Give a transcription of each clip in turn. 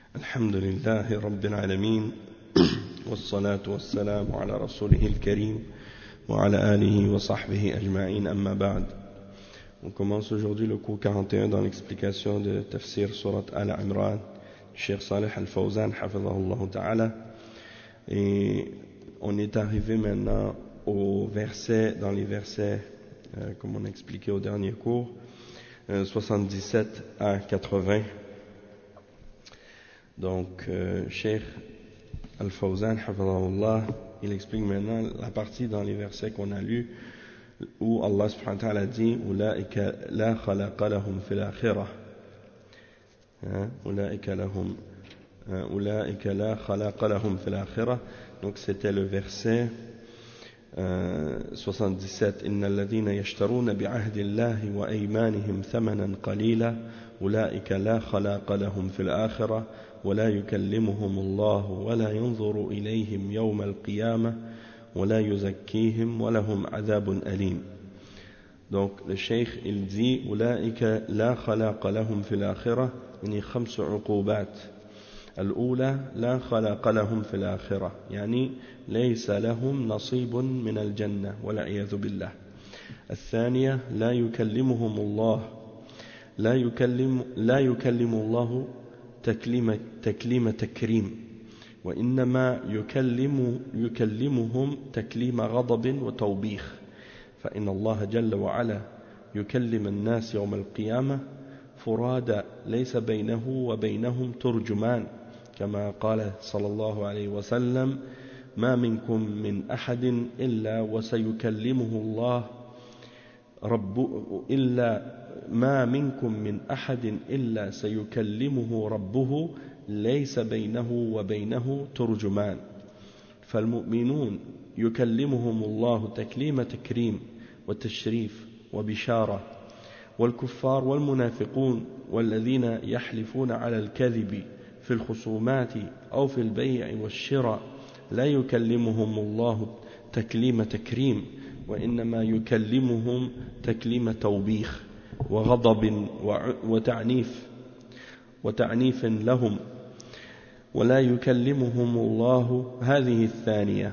الحمد لله رب العالمين والصلاة والسلام على رسوله الكريم وعلى آله وصحبه أجمعين أما بعد. On commence aujourd'hui le cours 41 dans l'explication de Tafsir Surat Al-Imran du Cheikh Salih Al-Fawzan hafidhahullah ta'ala, et on est arrivé maintenant au verset, dans les versets comme on a expliqué au dernier cours, 77 à 80. Donc, Cheikh Al-Fawzan, hafidhahullah, il explique maintenant la partie dans les versets qu'on a lus où Allah subhanahu wa ta'ala dit Ulaika la khalaqa lahum fil akhirah. Ulaika la khalaqa lahum fil akhirah. Donc, c'était le verset 77. Inna alladhina yashtaruna bi'ahdillahi wa aymanihim thamanan qalila. Ulaika la khalaqa lahum fil akhirah. ولا يكلمهم الله ولا ينظر إليهم يوم القيامة ولا يزكيهم ولهم عذاب أليم. Donc le cheikh il dit أولئك لا خلاق لهم في الآخرة، يعني 5 عقوبات. الأولى لا خلاق لهم في الآخرة، يعني ليس لهم نصيب من الجنة والعياذ بالله. الثانية لا يكلمهم الله، لا يكلم الله تكليم تكريم، وإنما يكلمهم تكليم غضب وتوبيخ، فإن الله جل وعلا يكلم الناس يوم القيامة فرادى ليس بينه وبينهم ترجمان، كما قال صلى الله عليه وسلم ما منكم من أحد إلا وسيكلمه الله ما منكم من أحد إلا سيكلمه ربه ليس بينه وبينه ترجمان. فالمؤمنون يكلمهم الله تكليم تكريم وتشريف وبشارة، والكفار والمنافقون والذين يحلفون على الكذب في الخصومات أو في البيع والشراء لا يكلمهم الله تكليم تكريم، وإنما يكلمهم تكليم توبيخ وغضب وتعنيف لهم، ولا يكلمهم الله هذه الثانية.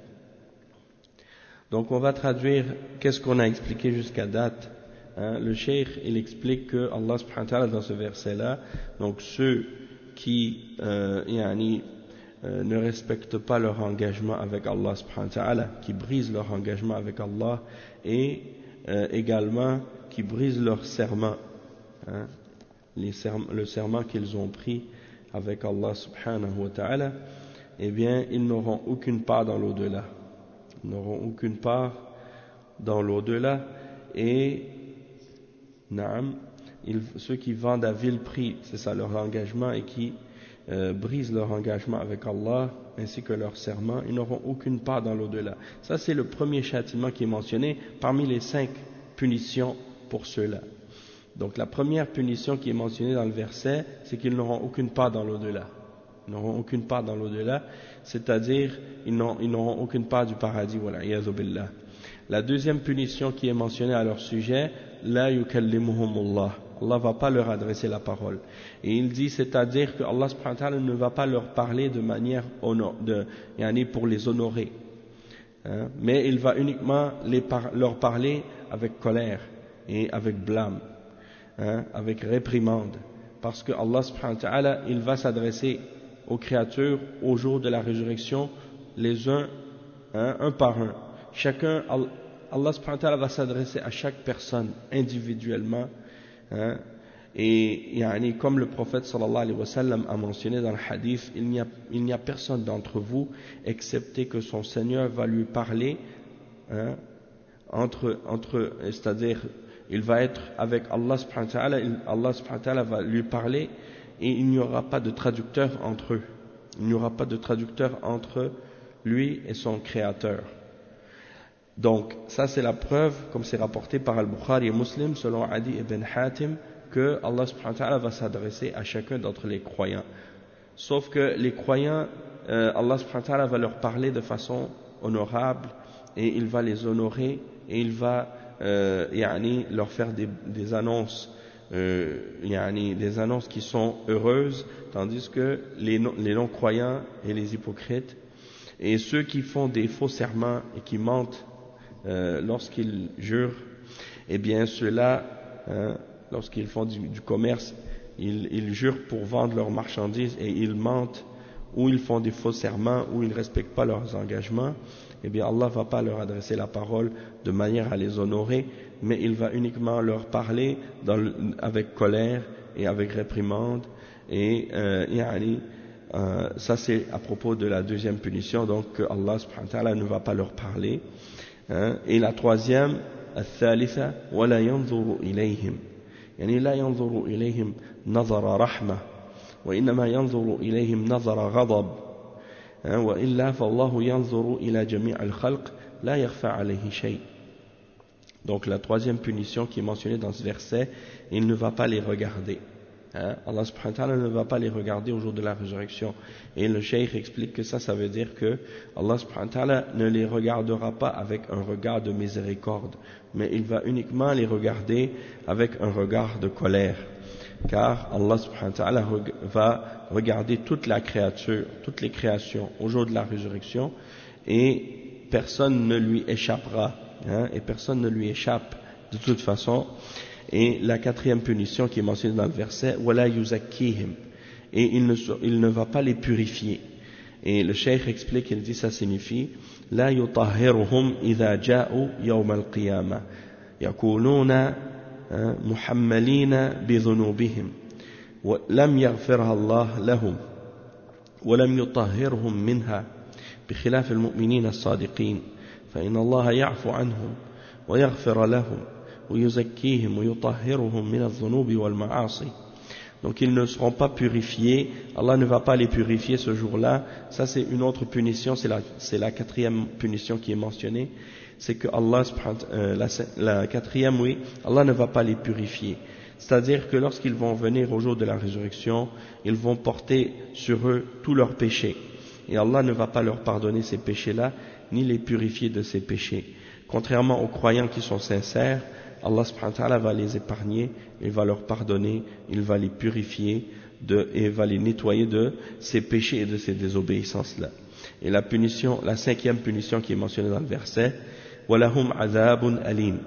Donc on va traduire qu'est-ce qu'on a expliqué jusqu'à date. Le cheikh il explique que Allah subhanahu wa ta'ala dans ce verset là, donc ceux qui ne respectent pas leur engagement avec Allah subhanahu wa ta'ala, qui brisent leur engagement avec Allah, et également qui brisent leur serment, le serment qu'ils ont pris avec Allah subhanahu wa ta'ala, eh bien ils n'auront aucune part dans l'au-delà. Ils n'auront aucune part dans l'au-delà, et ceux qui vendent à vil prix, c'est ça leur engagement, et qui brisent leur engagement avec Allah ainsi que leur serment, ils n'auront aucune part dans l'au-delà. Ça c'est le premier châtiment qui est mentionné parmi les 5 punitions pour ceux-là. Donc la première punition qui est mentionnée dans le verset, c'est qu'ils n'auront aucune part dans l'au-delà. Ils n'auront aucune part dans l'au-delà, c'est-à-dire ils n'auront aucune part du paradis. Wal'iyadhu billah. La deuxième punition qui est mentionnée à leur sujet, la yukallimuhumullah. Allah ne va pas leur adresser la parole. Et il dit, c'est-à-dire que Allah subhanahu wa ta'ala ne va pas leur parler de manière pour les honorer. Mais il va uniquement leur parler avec colère et avec blâme, avec réprimande. Parce que Allah subhanahu wa ta'ala, il va s'adresser aux créatures au jour de la résurrection, les uns, un par un. Chacun, Allah subhanahu wa ta'ala va s'adresser à chaque personne individuellement. Et comme le prophète sallallahu alayhi wa sallam a mentionné dans le hadith, il n'y a personne d'entre vous excepté que son Seigneur va lui parler c'est-à-dire il va être avec Allah subhanahu wa ta'ala, Allah subhanahu wa ta'ala va lui parler, et il n'y aura pas de traducteur entre eux, il n'y aura pas de traducteur entre lui et son créateur. Donc ça c'est la preuve, comme c'est rapporté par Al-Bukhari et Muslim selon Adi ibn Hatim, que Allah subhanahu wa ta'ala va s'adresser à chacun d'entre les croyants. Sauf que les croyants, Allah subhanahu wa ta'ala va leur parler de façon honorable, et il va les honorer, et il va leur faire des annonces des annonces qui sont heureuses, tandis que les non-croyants et les hypocrites et ceux qui font des faux serments et qui mentent lorsqu'ils jurent, eh bien ceux-là, lorsqu'ils font du commerce, ils jurent pour vendre leurs marchandises et ils mentent, ou ils font des faux serments, ou ils ne respectent pas leurs engagements, eh bien Allah ne va pas leur adresser la parole de manière à les honorer, mais il va uniquement leur parler avec colère et avec réprimande, et ça c'est à propos de la deuxième punition, donc Allah subhanahu wa ta'ala ne va pas leur parler. Et la troisième, الثالثة ولا ينظر إليهم يعني لا ينظر إليهم نظر رحمة وإنما ينظر إليهم نظر غضب وإلا فالله ينظر إلى جميع الخلق لا يخفى عليه شيء. Donc la troisième punition qui est mentionnée dans ce verset, il ne va pas les regarder. Allah subhanahu wa ta'ala ne va pas les regarder au jour de la résurrection. Et le cheikh explique que ça veut dire que Allah subhanahu wa ta'ala ne les regardera pas avec un regard de miséricorde, mais il va uniquement les regarder avec un regard de colère. Car Allah subhanahu wa ta'ala va regarder toute la créature, toutes les créations au jour de la résurrection, et personne ne lui échappera, et personne ne lui échappe de toute façon. Et la quatrième punition qui est mentionnée dans le verset, wala yuzakkihim, et il ne va pas les purifier. Et le cheikh explique, il dit ça signifie la yutahhiruhum idha ja'u yawm al-qiyamah yakununa muhammalina bi dhunubihim wa lam yaghfirha Allah lahum wa lam yutahhirhum minha بخلاف المؤمنين الصادقين فإن الله يعفو عنهم ويغفر لهم ويزكيهم ويطهرهم من الذنوب والمعاصي. Donc ils ne seront pas purifiés, Allah ne va pas les purifier ce jour-là. Ça c'est une autre punition, c'est la quatrième punition qui est mentionnée, c'est que Allah, la quatrième, oui, Allah ne va pas les purifier. C'est-à-dire que lorsqu'ils vont venir au jour de la résurrection, ils vont porter sur eux tous leurs péchés. Et Allah ne va pas leur pardonner ces péchés-là, ni les purifier de ces péchés. Contrairement aux croyants qui sont sincères, Allah subhanahu wa ta'ala va les épargner, il va leur pardonner, il va les purifier et va les nettoyer de ces péchés et de ces désobéissances-là. Et la cinquième punition qui est mentionnée dans le verset, وَلَهُمْ عَذَابٌ أَلِيمٌ,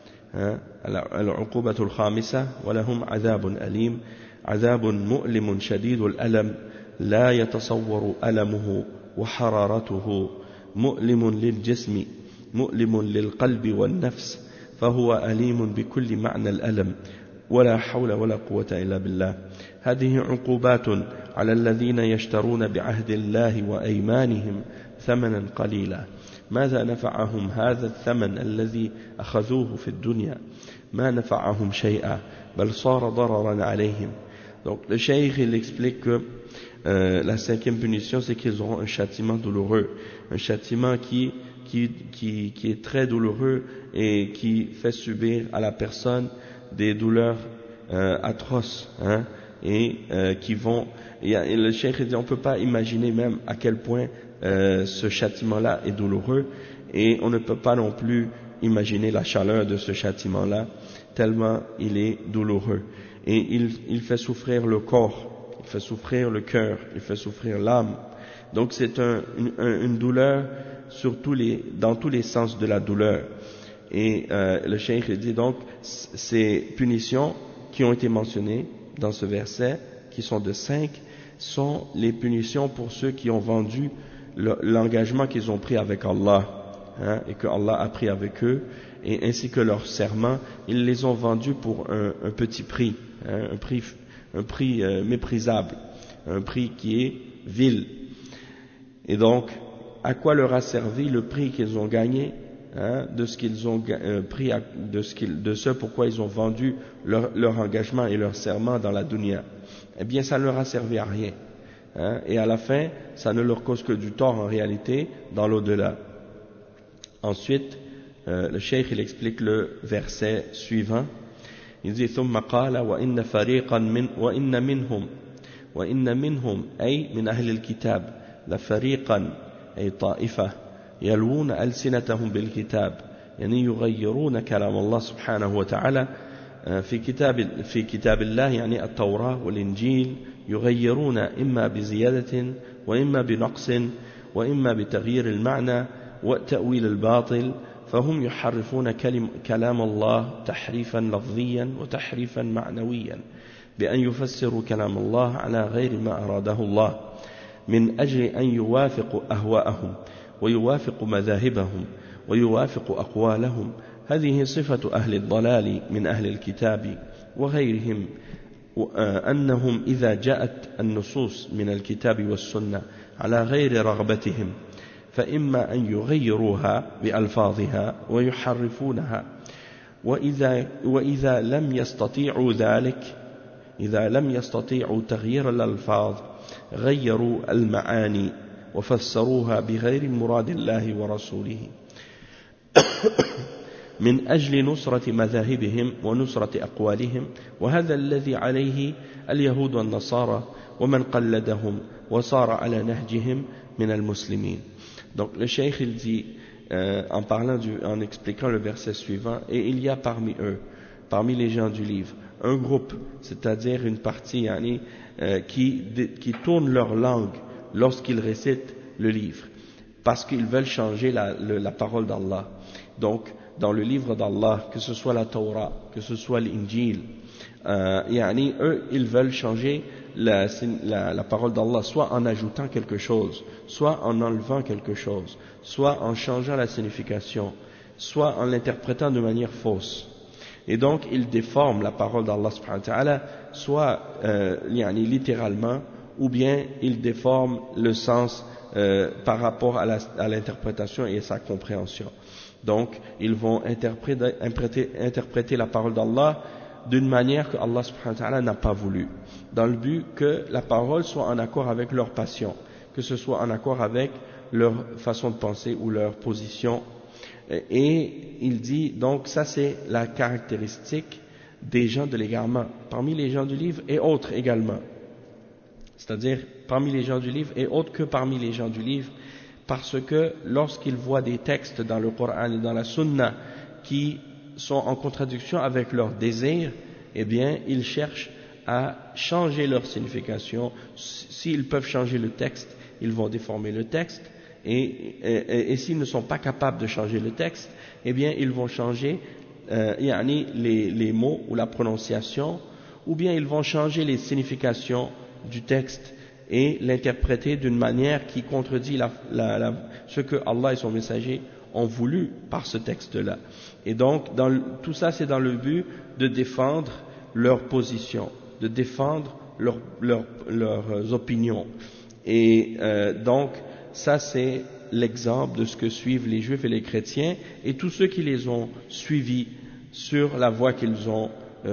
العقوبة الخامسة ولهم عذاب أليم عذاب مؤلم شديد الألم لا يتصور ألمه وحرارته مؤلم للجسم مؤلم للقلب والنفس فهو أليم بكل معنى الألم ولا حول ولا قوة إلا بالله. هذه عقوبات على الذين يشترون بعهد الله وأيمانهم ثمنا قليلا ماذا نفعهم هذا الثمن الذي أخذوه في الدنيا ما نفعهم شيئا بل صار ضررا عليهم. Donc le cheikh il explique que la cinquième punition c'est qu'ils auront un châtiment douloureux, un châtiment qui est très douloureux et qui fait subir à la personne des douleurs atroces, et qui vont, et le cheikh dit on peut pas imaginer même à quel point ce châtiment-là est douloureux, et on ne peut pas non plus imaginer la chaleur de ce châtiment-là tellement il est douloureux, et il fait souffrir le corps, il fait souffrir le cœur, il fait souffrir l'âme. Donc c'est une douleur dans tous les sens de la douleur. Et le cheikh dit donc ces punitions qui ont été mentionnées dans ce verset, qui sont de 5, sont les punitions pour ceux qui ont vendu l'engagement qu'ils ont pris avec Allah, et que Allah a pris avec eux, et ainsi que leur serment, ils les ont vendus pour un petit prix, un prix méprisable, un prix qui est vil. Et donc, à quoi leur a servi le prix qu'ils ont gagné, de ce qu'ils ont pris, de ce pourquoi ils ont vendu leur engagement et leur serment dans la dunya? Eh bien, ça ne leur a servi à rien. Et à la fin, ça ne leur cause que du tort en réalité dans l'au-delà. Ensuite, le cheikh il explique le verset suivant. Il dit ثم قال وإن فريقا وإن منهم أي من أهل الكتاب لفريقا أي طائفة يلوون ألسنتهم بالكتاب يعني يغيرون كلام الله سبحانه وتعالى في كتاب الله يعني التوراة والإنجيل يغيرون إما بزيادة وإما بنقص وإما بتغيير المعنى وتأويل الباطل، فهم يحرفون كلام الله تحريفا لفظيا وتحريفا معنويا بأن يفسروا كلام الله على غير ما أراده الله من أجل أن يوافقوا أهواءهم ويوافقوا مذاهبهم ويوافقوا أقوالهم. هذه صفة أهل الضلال من أهل الكتاب وغيرهم، أنهم إذا جاءت النصوص من الكتاب والسنة على غير رغبتهم فإما أن يغيروها بألفاظها ويحرفونها، وإذا لم يستطيعوا ذلك، إذا لم يستطيعوا تغيير الألفاظ غيروا المعاني وفسروها بغير مراد الله ورسوله من أجل نصرة مذاهبهم ونصرة أقوالهم، وهذا الذي عليه اليهود والنصارى ومن قلدهم وصار على نهجهم من المسلمين. Donc le cheikh il dit en expliquant le verset suivant, et il y a parmi eux, parmi les gens du livre, un groupe, c'est-à-dire une partie qui tourne leur langue lorsqu'ils récitent le livre, parce qu'ils veulent changer la parole d'Allah. Donc dans le livre d'Allah, que ce soit la Torah, que ce soit l'Injil, eux ils veulent changer la parole d'Allah, soit en ajoutant quelque chose, soit en enlevant quelque chose, soit en changeant la signification, soit en l'interprétant de manière fausse. Et donc ils déforment la parole d'Allah subhanahu wa ta'ala, soit littéralement, ou bien ils déforment le sens par rapport à l'interprétation et à sa compréhension. Donc ils vont interpréter la parole d'Allah d'une manière que Allah subhanahu wa ta'ala n'a pas voulu, dans le but que la parole soit en accord avec leur passion, que ce soit en accord avec leur façon de penser ou leur position. Et il dit, donc ça c'est la caractéristique des gens de l'égarement, parmi les gens du livre et autres également, c'est-à-dire parmi les gens du livre et autres que parmi les gens du livre, parce que lorsqu'ils voient des textes dans le Coran et dans la Sunna qui sont en contradiction avec leurs désirs, eh bien ils cherchent à changer leur signification. S'ils peuvent changer le texte, ils vont déformer le texte, et s'ils ne sont pas capables de changer le texte, eh bien ils vont changer les mots ou la prononciation, ou bien ils vont changer les significations du texte et l'interpréter d'une manière qui contredit ce que Allah et son messager ont voulu par ce texte-là. Et donc, tout ça, c'est dans le but de défendre leur position, de défendre leurs opinions. Et donc, ça, c'est l'exemple de ce que suivent les Juifs et les chrétiens et tous ceux qui les ont suivis sur la voie qu'ils ont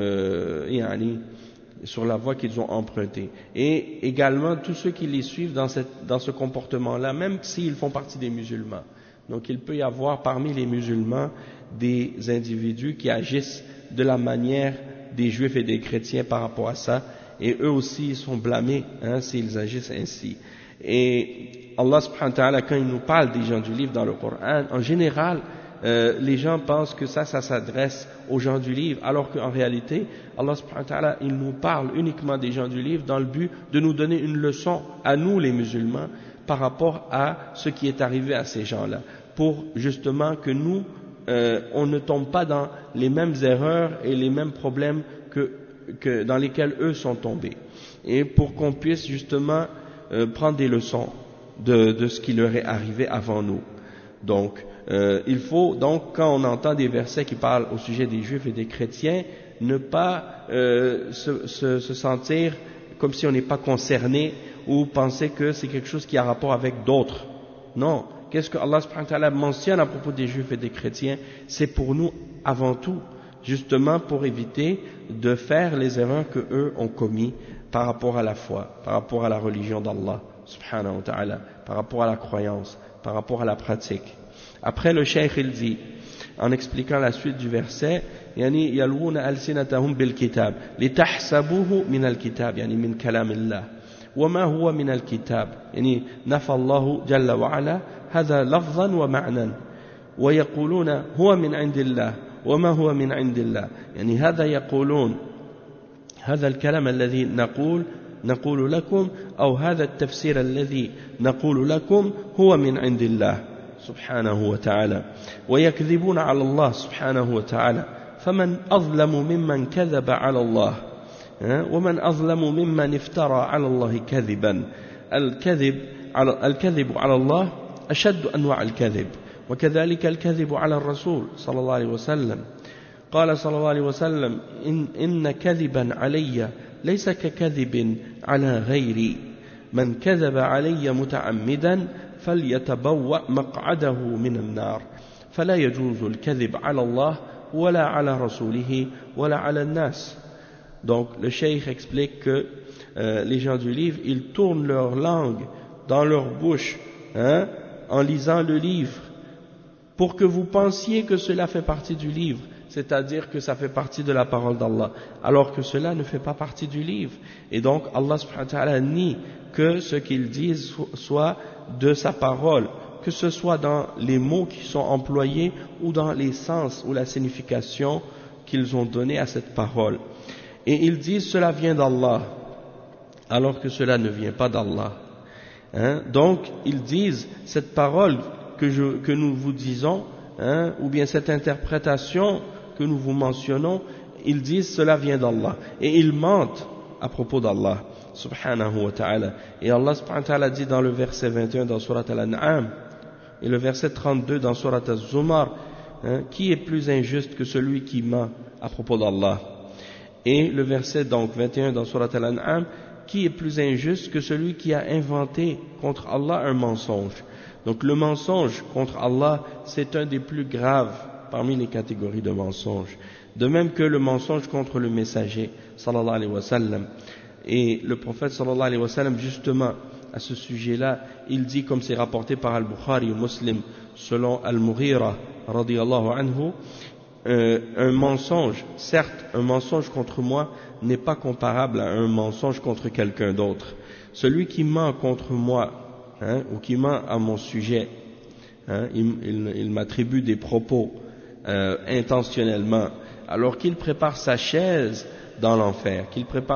empruntée. Et également tous ceux qui les suivent dans ce comportement-là, même s'ils font partie des musulmans. Donc il peut y avoir parmi les musulmans des individus qui agissent de la manière des Juifs et des chrétiens par rapport à ça, et eux aussi ils sont blâmés s'ils agissent ainsi. Et Allah subhanahu wa ta'ala, quand il nous parle des gens du livre dans le Coran, en général les gens pensent que ça s'adresse aux gens du livre, alors qu'en réalité Allah subhanahu wa ta'ala il nous parle uniquement des gens du livre dans le but de nous donner une leçon à nous les musulmans par rapport à ce qui est arrivé à ces gens-là, pour justement que nous on ne tombe pas dans les mêmes erreurs et les mêmes problèmes que dans lesquels eux sont tombés, et pour qu'on puisse justement prendre des leçons de ce qui leur est arrivé avant nous. Donc il faut donc, quand on entend des versets qui parlent au sujet des Juifs et des chrétiens, ne pas se sentir comme si on n'est pas concerné, ou penser que c'est quelque chose qui a rapport avec d'autres. Non, qu'est-ce que Allah subhanahu wa ta'ala mentionne à propos des Juifs et des chrétiens? C'est pour nous avant tout, justement pour éviter de faire les erreurs que eux ont commis par rapport à la foi, par rapport à la religion d'Allah subhanahu wa ta'ala, par rapport à la croyance, par rapport à la pratique. Après le cheikh il dit, en expliquant la suite du verset, يعني يلوون ألسنتهم بالكتاب لتحسبوه من الكتاب يعني من كلام الله وما هو من الكتاب يعني نفى الله جل وعلا هذا لفظا ومعنى ويقولون هو من عند الله وما هو من عند الله. يعني هذا يقولون هذا الكلام الذي نقول لكم أو هذا التفسير الذي نقول لكم هو من عند الله سبحانه وتعالى، ويكذبون على الله سبحانه وتعالى. فمن أظلم ممن كذب على الله ومن أظلم ممن افترى على الله كذبا. الكذب على الله أشد أنواع الكذب، وكذلك الكذب على الرسول صلى الله عليه وسلم. قال صلى الله عليه وسلم إن كذبا علي ليس ككذب على غيري، من كذب علي متعمدا فليتبوأ مقعده من النار. فلا يجوز الكذب على الله ولا على رسوله ولا على الناس. Donc le cheikh explique que les gens du livre, ils tournent leur langue dans leur bouche en lisant le livre pour que vous pensiez que cela fait partie du livre, c'est-à-dire que ça fait partie de la parole d'Allah, alors que cela ne fait pas partie du livre. Et donc Allah subhanahu wa ta'ala nie que ce qu'ils disent soit de sa parole, que ce soit dans les mots qui sont employés ou dans les sens ou la signification qu'ils ont donné à cette parole. Et ils disent cela vient d'Allah, alors que cela ne vient pas d'Allah. Donc ils disent cette parole que nous vous disons, ou bien cette interprétation que nous vous mentionnons, ils disent cela vient d'Allah. Et ils mentent à propos d'Allah subhanahu wa ta'ala. Et Allah subhanahu wa ta'ala dit dans le verset 21 dans Surat Al-An'am et le verset 32 dans Surat Al-Zumar, qui est plus injuste que celui qui ment à propos d'Allah? Et le verset donc 21 dans Surat Al-An'am, qui est plus injuste que celui qui a inventé contre Allah un mensonge? Donc le mensonge contre Allah, c'est un des plus graves parmi les catégories de mensonges. De même que le mensonge contre le messager, sallallahu alayhi wa sallam. Et le prophète, sallallahu alayhi wa sallam, justement, à ce sujet-là, il dit, comme c'est rapporté par Al-Bukhari ou Muslim, selon Al-Mughira, radiyallahu anhu, un mensonge, certes, un mensonge contre moi n'est pas comparable à un mensonge contre quelqu'un d'autre. Celui qui ment contre moi, ou qui ment à mon sujet, il m'attribue des propos intentionnellement, alors qu'il prépare sa chaise dans l'enfer,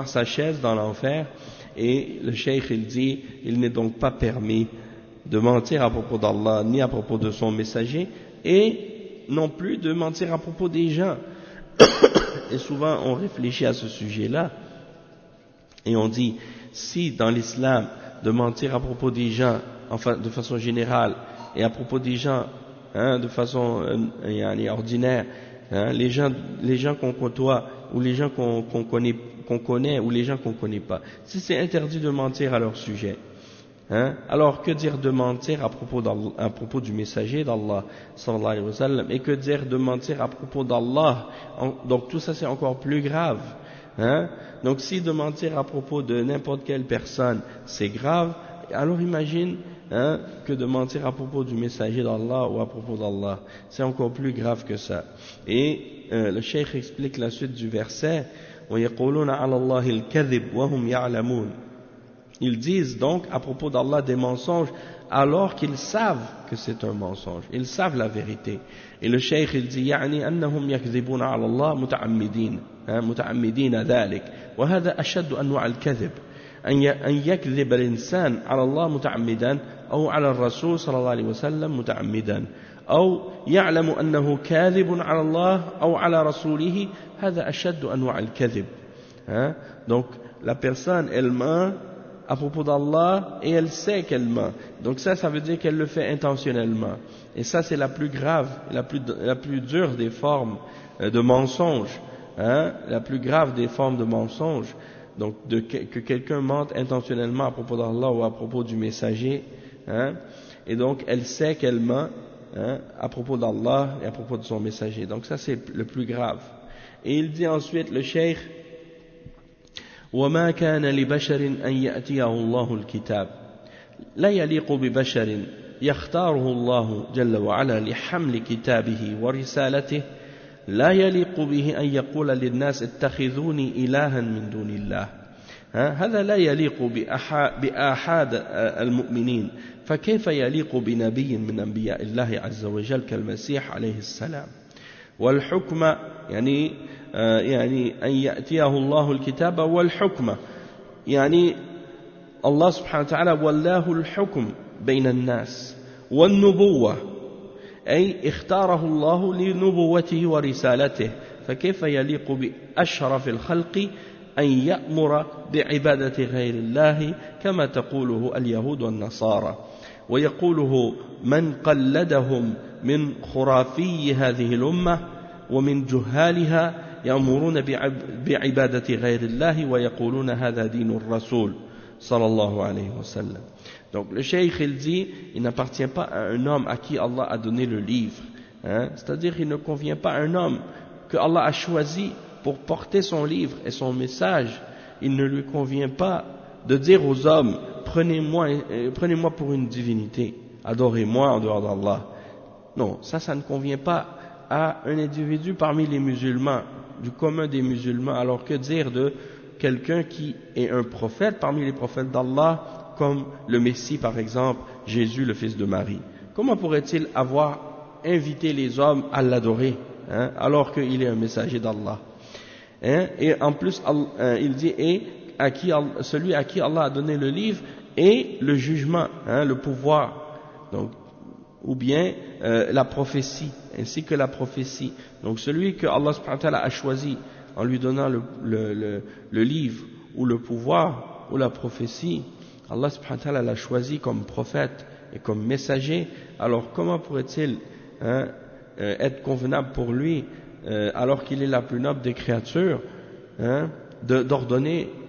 et le cheikh il dit, il n'est donc pas permis de mentir à propos d'Allah, ni à propos de son messager, et non plus de mentir à propos des gens. Et souvent on réfléchit à ce sujet-là, et on dit, si dans l'islam, de mentir à propos des gens, enfin de façon générale, et à propos des gens, de façon ordinaire, les gens qu'on côtoie, ou les gens qu'on connaît, ou les gens qu'on connaît pas, si c'est interdit de mentir à leur sujet, alors que dire de mentir à propos du messager d'Allah sallallahu alayhi wa sallam, et que dire de mentir à propos d'Allah? Donc tout ça c'est encore plus grave. Donc si de mentir à propos de n'importe quelle personne c'est grave, alors imagine que de mentir à propos du messager d'Allah ou à propos d'Allah, c'est encore plus grave que ça. Et le cheikh explique la suite du verset, وَيَقُولُونَ عَلَى اللَّهِ الْكَذِبُ وَهُمْ يَعْلَمُونَ. Ils disent donc à propos d'Allah des mensonges alors qu'ils savent que c'est un mensonge, ils savent la vérité. Et le cheikh il dit يعني أنهم يكذبون على الله متعمدين ذلك وهذا أشد أنواع الكذب أن يكذب الإنسان على الله متعمدا أو على الرسول صلى الله عليه وسلم متعمدا أو يعلم أنه كاذب على الله أو على رسوله هذا أشد أنواع الكذب. Donc la personne elle ment à propos d'Allah et elle sait qu'elle ment, donc ça veut dire qu'elle le fait intentionnellement, et ça c'est la plus grave, la plus dure des formes de mensonge, la plus grave des formes de mensonge. Donc que quelqu'un mente intentionnellement à propos d'Allah ou à propos du messager, et donc elle sait qu'elle ment à propos d'Allah et à propos de son messager, donc ça c'est le plus grave. Et il dit ensuite le cheikh, وما كان لبشر أن يأتيه الله الكتاب لا يليق ببشر يختاره الله جل وعلا لحمل كتابه ورسالته لا يليق به أن يقول للناس اتخذوني إلها من دون الله. هذا لا يليق بآحاد المؤمنين، فكيف يليق بنبي من أنبياء الله عز وجل كالمسيح عليه السلام. والحكم يعني أن يأتيه الله الكتاب والحكمة يعني الله سبحانه وتعالى ولاه الحكم بين الناس والنبوة أي اختاره الله لنبوته ورسالته فكيف يليق بأشرف الخلق أن يأمر بعبادة غير الله كما تقوله اليهود والنصارى ويقوله من قلدهم من خرافي هذه الأمة ومن جهالها يأمرون بعبادة غير الله ويقولون هذا دين الرسول صلى الله عليه وسلم. Donc le cheikh il dit il n'appartient pas à un homme à qui Allah a donné le livre, c'est-à-dire il ne convient pas à un homme que Allah a choisi pour porter son livre et son message. Il ne lui convient pas de dire aux hommes prenez-moi pour une divinité, adorez-moi en dehors d'Allah. Non, ça ne convient pas à un individu parmi les musulmans, du commun des musulmans, alors que dire de quelqu'un qui est un prophète parmi les prophètes d'Allah, comme le Messie par exemple, Jésus le fils de Marie. Comment pourrait-il avoir invité les hommes à l'adorer, alors qu'il est un messager d'Allah, et en plus il dit et celui à qui Allah a donné le livre et le jugement, le pouvoir, donc, ou bien la prophétie, ainsi que la prophétie. Donc celui que Allah subhanahu wa ta'ala a choisi en lui donnant le livre ou le pouvoir ou la prophétie, Allah subhanahu wa ta'ala l'a choisi comme prophète et comme messager. Alors comment pourrait-il être convenable pour lui, alors qu'il est la plus noble des créatures, d'ordonner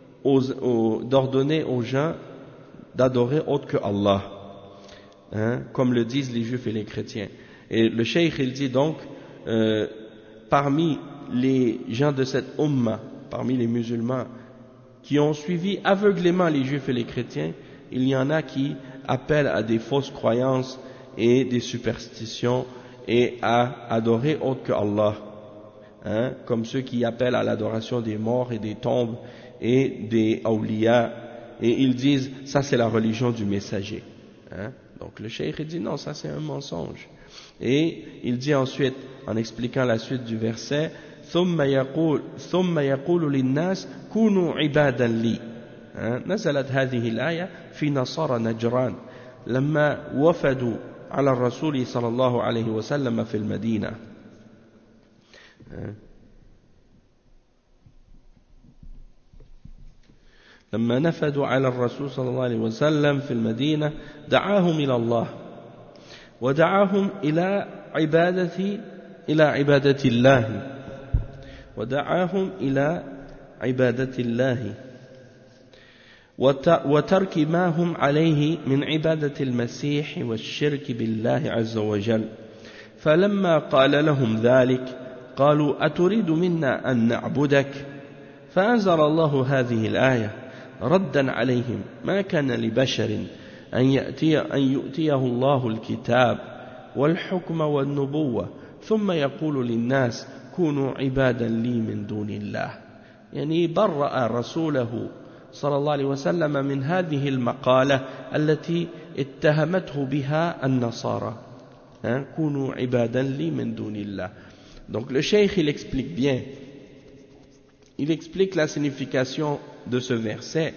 aux gens d'adorer autre que Allah, comme le disent les juifs et les chrétiens. Et le cheikh il dit donc parmi les gens de cette umma, parmi les musulmans qui ont suivi aveuglément les juifs et les chrétiens, il y en a qui appellent à des fausses croyances et des superstitions et à adorer autre que Allah, comme ceux qui appellent à l'adoration des morts et des tombes et des awliya, et ils disent ça c'est la religion du messager. Donc le cheikh dit non, ça c'est un mensonge. Et il dit ensuite, en expliquant la suite du verset, ثم يقول للناس كونوا عبادا لي. نزلت هذه الآية في نصارى نجران لما وفدوا على الرسول صلى الله عليه وسلم في المدينة. لما نفدوا على الرسول صلى الله عليه وسلم في المدينة دعاهم إلى الله ودعاهم إلى عبادة الله ودعاهم إلى عبادة الله وترك ما هم عليه من عبادة المسيح والشرك بالله عز وجل. فلما قال لهم ذلك قالوا أتريد منا أن نعبدك؟ فأنزل الله هذه الآية ردا عليهم ما كان لبشر أن يؤتيه الله الكتاب والحكم والنبوة ثم يقول للناس كونوا عبادا لي من دون الله. يعني برأ رسوله صلى الله عليه وسلم من هذه المقالة التي اتهمته بها النصارى كونوا عبادا لي من دون الله. Donc le cheikh il explique bien, il explique la signification de ce verset.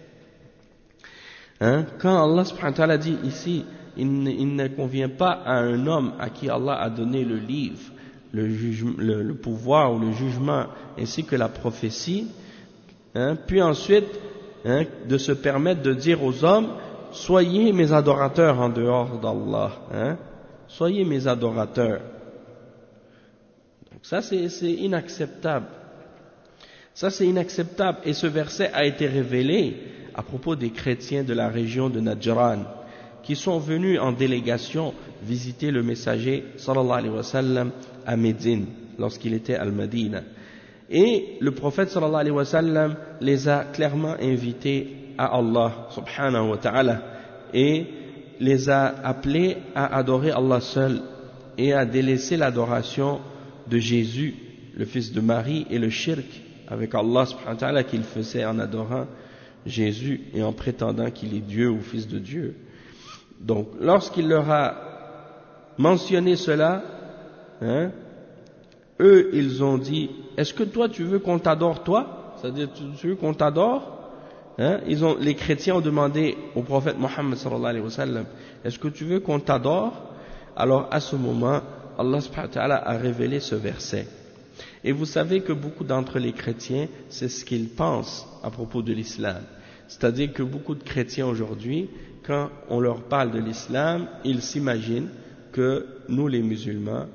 Quand Allah subhanahu wa ta'ala dit ici il ne convient pas à un homme à qui Allah a donné le livre, le pouvoir ou le jugement ainsi que la prophétie, puis ensuite de se permettre de dire aux hommes soyez mes adorateurs en dehors d'Allah, soyez mes adorateurs. Donc ça c'est inacceptable. Ça c'est inacceptable, et ce verset a été révélé à propos des chrétiens de la région de Najran qui sont venus en délégation visiter le messager sallallahu alayhi wa sallam à Médine lorsqu'il était à Al-Madina. Et le prophète sallallahu alayhi wa sallam les a clairement invités à Allah subhanahu wa ta'ala et les a appelés à adorer Allah seul et à délaisser l'adoration de Jésus, le fils de Marie, et le shirk avec Allah subhanahu wa ta'ala qu'il faisait en adorant Jésus et en prétendant qu'il est Dieu ou fils de Dieu. Donc lorsqu'il leur a mentionné cela, eux, ils ont dit, est-ce que toi, tu veux qu'on t'adore, toi? C'est-à-dire, tu veux qu'on t'adore? Hein? Les chrétiens ont demandé au prophète Mohammed sallallahu alayhi wa sallam, est-ce que tu veux qu'on t'adore? Alors, à ce moment, Allah subhanahu wa ta'ala a révélé ce verset. Et vous savez que beaucoup d'entre les chrétiens, c'est ce qu'ils pensent à propos de l'islam. C'est-à-dire que beaucoup de chrétiens aujourd'hui, quand on leur parle de l'islam, ils s'imaginent que nous les musulmans,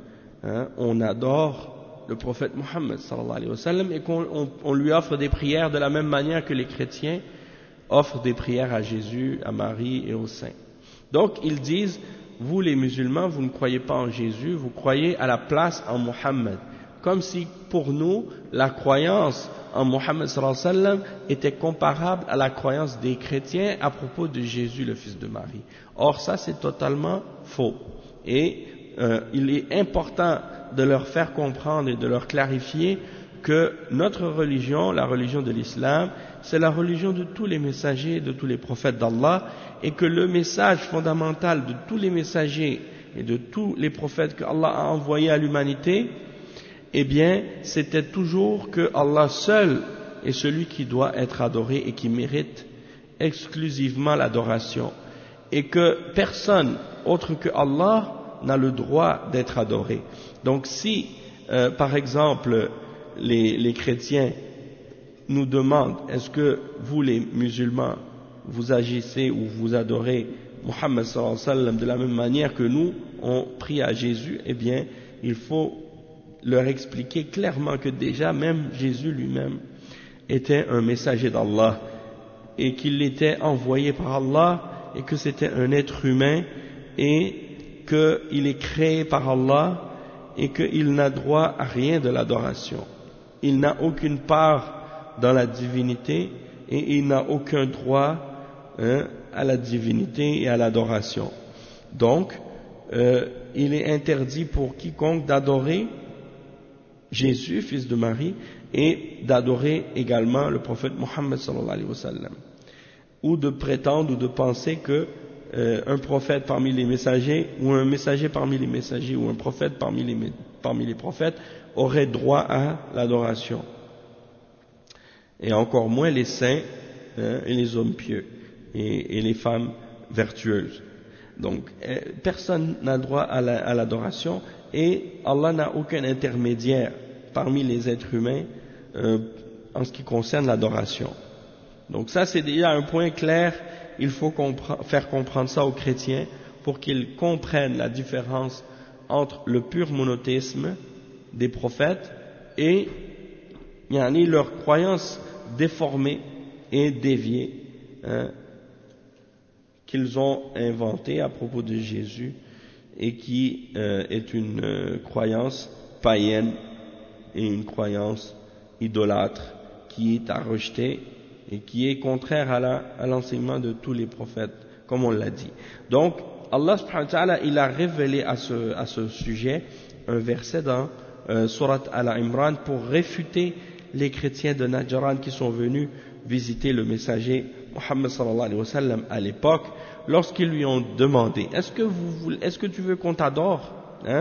on adore le prophète Mohammed sallallahu alayhi wa sallam et qu'on lui offre des prières de la même manière que les chrétiens offrent des prières à Jésus, à Marie et aux saints. Donc ils disent, vous les musulmans, vous ne croyez pas en Jésus, vous croyez à la place en Mohammed. Comme si pour nous, la croyance en Mohammed sallallahu alayhi wa sallam était comparable à la croyance des chrétiens à propos de Jésus, le fils de Marie. Or ça c'est totalement faux. Et il est important de leur faire comprendre et de leur clarifier que notre religion, la religion de l'islam, c'est la religion de tous les messagers, de tous les prophètes d'Allah, et que le message fondamental de tous les messagers et de tous les prophètes que Allah a envoyés à l'humanité, eh bien, c'était toujours que Allah seul est celui qui doit être adoré et qui mérite exclusivement l'adoration, et que personne autre que Allah n'a le droit d'être adoré. Donc si, par exemple, les chrétiens nous demandent, est-ce que vous les musulmans, vous agissez ou vous adorez Muhammad sallallahu alayhi wa sallam de la même manière que nous, on prie à Jésus, eh bien, il faut leur expliquer clairement que déjà, même Jésus lui-même était un messager d'Allah et qu'il était envoyé par Allah et que c'était un être humain et qu'il est créé par Allah et qu'il n'a droit à rien de l'adoration. Il n'a aucune part dans la divinité et il n'a aucun droit à la divinité et à l'adoration. Donc, il est interdit pour quiconque d'adorer Jésus, fils de Marie, et d'adorer également le prophète Mohammed sallallahu alayhi wa sallam, ou de prétendre ou de penser que un prophète parmi les messagers, ou un messager parmi les messagers, ou un prophète parmi les prophètes aurait droit à l'adoration, et encore moins les saints et les hommes pieux et les femmes vertueuses. Donc personne n'a droit à l'adoration, et Allah n'a aucun intermédiaire parmi les êtres humains en ce qui concerne l'adoration. Donc ça c'est déjà un point clair, il faut faire comprendre ça aux chrétiens pour qu'ils comprennent la différence entre le pur monothéisme des prophètes et leur croyance déformée et déviée qu'ils ont inventée à propos de Jésus et qui est une croyance païenne et une croyance idolâtre qui est à rejeter et qui est contraire à l'enseignement de tous les prophètes, comme on l'a dit. Donc, Allah subhanahu wa ta'ala, il a révélé à ce sujet un verset dans Surat Al-Imran pour réfuter les chrétiens de Najran qui sont venus visiter le messager Muhammad sallallahu alayhi wa sallam à l'époque, lorsqu'ils lui ont demandé, est-ce que tu veux qu'on t'adore,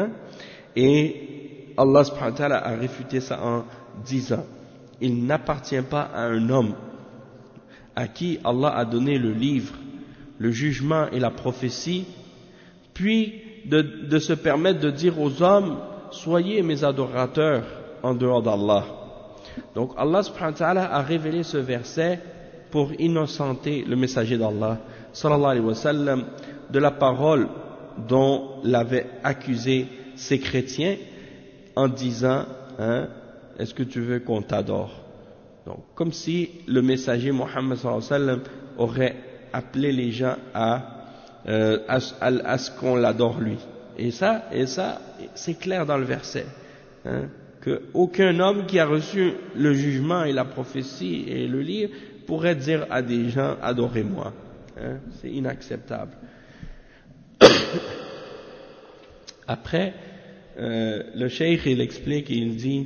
Et Allah subhanahu wa ta'ala a réfuté ça en disant, il n'appartient pas à un homme à qui Allah a donné le livre, le jugement et la prophétie, puis de se permettre de dire aux hommes, soyez mes adorateurs en dehors d'Allah. Donc Allah subhanahu wa ta'ala a révélé ce verset pour innocenter le messager d'Allah sallallahu alayhi wa sallam de la parole dont l'avaient accusé ces chrétiens en disant, est-ce que tu veux qu'on t'adore? Donc, comme si le messager Mohammed sallallahu alayhi wa sallam aurait appelé les gens à ce qu'on l'adore lui. Et ça, c'est clair dans le verset, que aucun homme qui a reçu le jugement et la prophétie et le livre pourrait dire à des gens, adorez-moi. C'est inacceptable. Après, le cheikh il explique et il dit,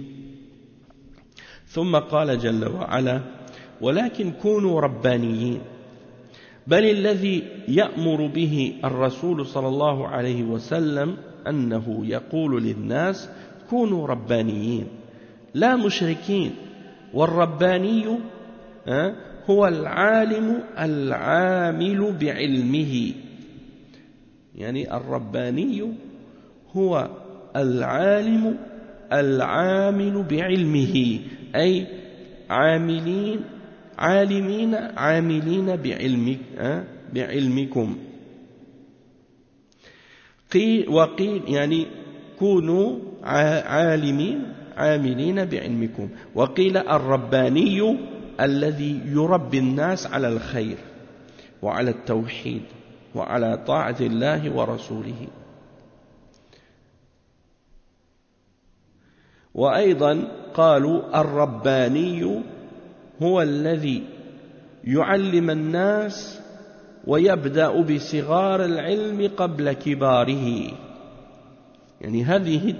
ثم قال جل وعلا ولكن كونوا ربانيين بل الذي يأمر به الرسول صلى الله عليه وسلم أنه يقول للناس كونوا ربانيين لا مشركين والرباني هو العالم العامل بعلمه يعني الرباني هو العالم العامل بعلمه أي عالمين بعلمكم وقيل يعني كونوا عاملين بعلمكم وقيل الرباني الذي يربي الناس على الخير وعلى التوحيد وعلى طاعة الله ورسوله. وأيضا قالوا الرباني هو الذي يعلم الناس ويبدأ بصغار العلم قبل كباره يعني هذه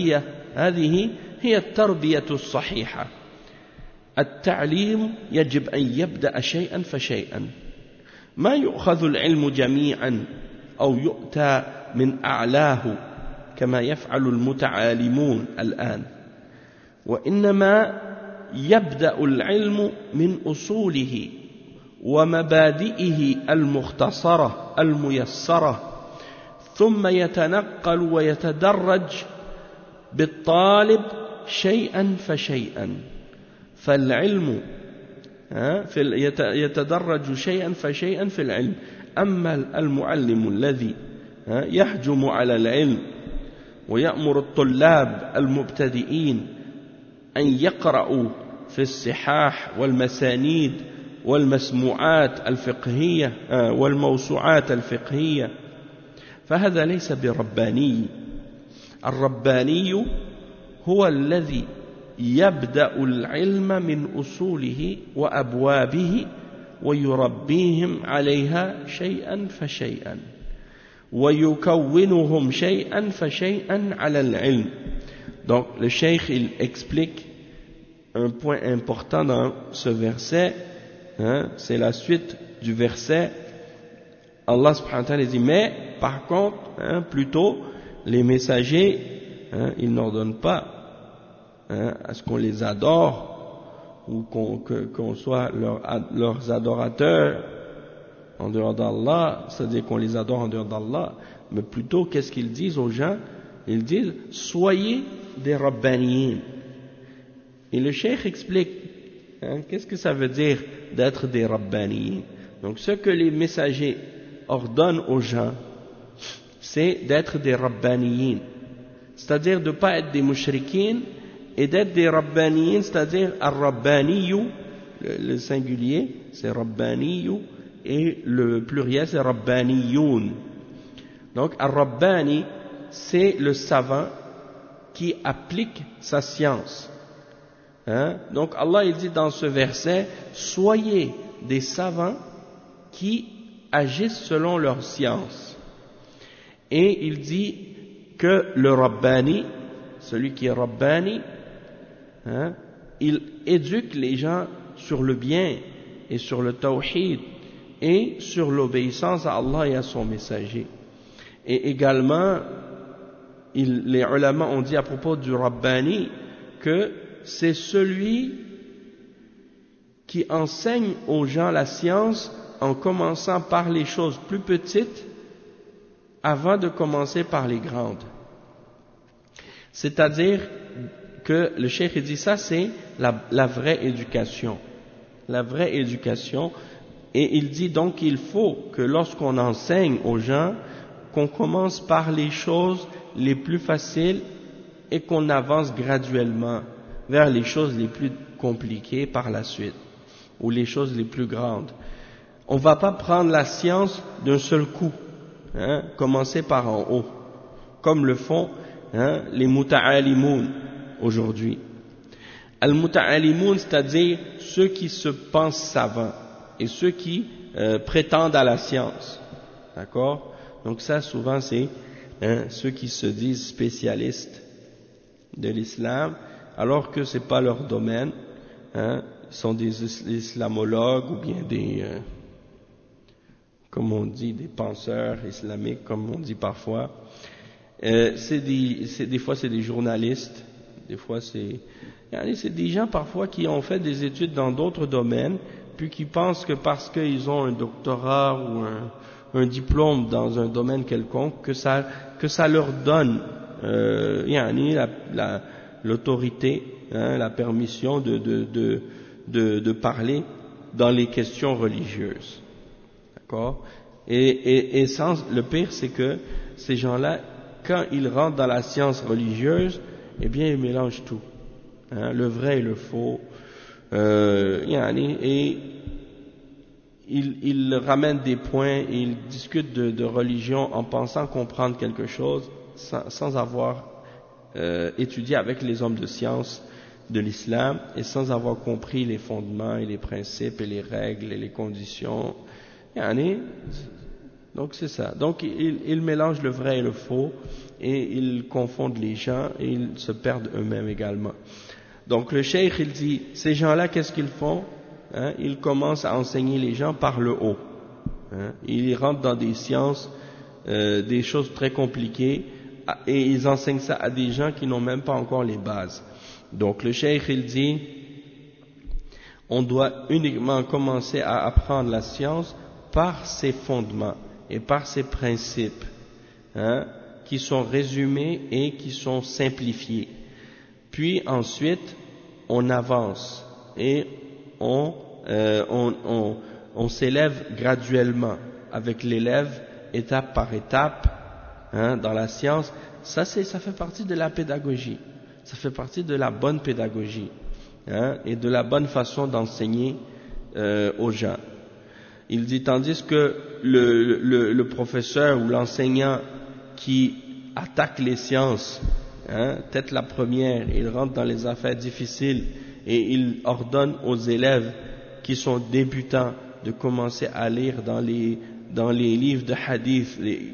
هي التربية الصحيحة. التعليم يجب أن يبدأ شيئا فشيئا ما يؤخذ العلم جميعا أو يؤتى من أعلاه كما يفعل المتعالمون الآن وإنما يبدأ العلم من أصوله ومبادئه المختصرة الميسرة ثم يتنقل ويتدرج بالطالب شيئا فشيئا فالعلم يتدرج شيئا فشيئا في العلم. أما المعلم الذي يهجم على العلم ويأمر الطلاب المبتدئين أن يقرأوا في الصحاح والمسانيد والمسموعات الفقهية والموسوعات الفقهية فهذا ليس برباني. الرباني هو الذي يبدأ العلم من أصوله وأبوابه ويربيهم عليها شيئا فشيئا ويكونهم شيئا فشيئا على العلم. Donc le cheikh il explique un point important dans ce verset, c'est la suite du verset. Allah subhanahu wa ta'ala dit mais par contre plutôt les messagers ils n'ordonnent pas à ce qu'on les adore ou qu'on soit leurs adorateurs en dehors d'Allah, c'est-à-dire qu'on les adore en dehors d'Allah, mais plutôt qu'est-ce qu'ils disent aux gens? Ils disent soyez des rabbaniyin. Et le cheikh explique qu'est-ce que ça veut dire d'être des rabbaniyin. Donc ce que les messagers ordonnent aux gens c'est d'être des rabbaniyin, c'est-à-dire de ne pas être des mushrikines et d'être des rabbaniyin, c'est-à-dire ar-rabbaniyu, le singulier c'est rabbaniyu et le pluriel c'est rabbaniyun. Donc ar-rabbani c'est le savant qui applique sa science. Donc Allah il dit dans ce verset soyez des savants qui agissent selon leur science. Et il dit que le rabbani, celui qui est rabbani, il éduque les gens sur le bien et sur le tawhid et sur l'obéissance à Allah et à son messager. Et également, les ulama ont dit à propos du rabbani que c'est celui qui enseigne aux gens la science en commençant par les choses plus petites avant de commencer par les grandes. C'est-à-dire que le cheikh dit ça, c'est la vraie éducation. La vraie éducation. Et il dit donc qu'il faut que lorsqu'on enseigne aux gens, qu'on commence par les choses les plus faciles et qu'on avance graduellement vers les choses les plus compliquées par la suite, ou les choses les plus grandes. On ne va pas prendre la science d'un seul coup, commencer par en haut, comme le font les muta'alimoun aujourd'hui. Al-muta'alimoun, c'est-à-dire ceux qui se pensent savants et ceux qui prétendent à la science. D'accord? Donc ça, souvent, c'est ceux qui se disent spécialistes de l'islam, alors que ce n'est pas leur domaine. Ils sont des islamologues ou bien des, comme on dit, des penseurs islamiques, comme on dit parfois. Des fois c'est des journalistes, des fois c'est des gens parfois qui ont fait des études dans d'autres domaines, puis qui pensent que parce qu'ils ont un doctorat ou un diplôme dans un domaine quelconque, que ça leur donne l'autorité, la permission de parler dans les questions religieuses. D'accord? Et le pire, c'est que ces gens-là, quand ils rentrent dans la science religieuse, eh bien, ils mélangent tout. Le vrai et le faux. Et ils ramènent des points, ils discutent de religion en pensant comprendre quelque chose sans avoir étudié avec les hommes de science de l'islam et sans avoir compris les fondements et les principes et les règles et les conditions. Donc c'est ça. Donc ils mélangent le vrai et le faux et ils confondent les gens et ils se perdent eux-mêmes également. Donc le cheikh il dit, ces gens-là qu'est-ce qu'ils font? Ils commencent à enseigner les gens par le haut. Ils rentrent dans des sciences, des choses très compliquées et ils enseignent ça à des gens qui n'ont même pas encore les bases. Donc le cheikh il dit, on doit uniquement commencer à apprendre la science par ses fondements et par ses principes, qui sont résumés et qui sont simplifiés. Puis ensuite, on avance et on s'élève graduellement avec l'élève, étape par étape, dans la science. Ça fait partie de la pédagogie. Ça fait partie de la bonne pédagogie, et de la bonne façon d'enseigner aux gens. Il dit, tandis que le professeur ou l'enseignant qui attaque les sciences, tête la première, il rentre dans les affaires difficiles et il ordonne aux élèves qui sont débutants de commencer à lire dans les livres de hadith,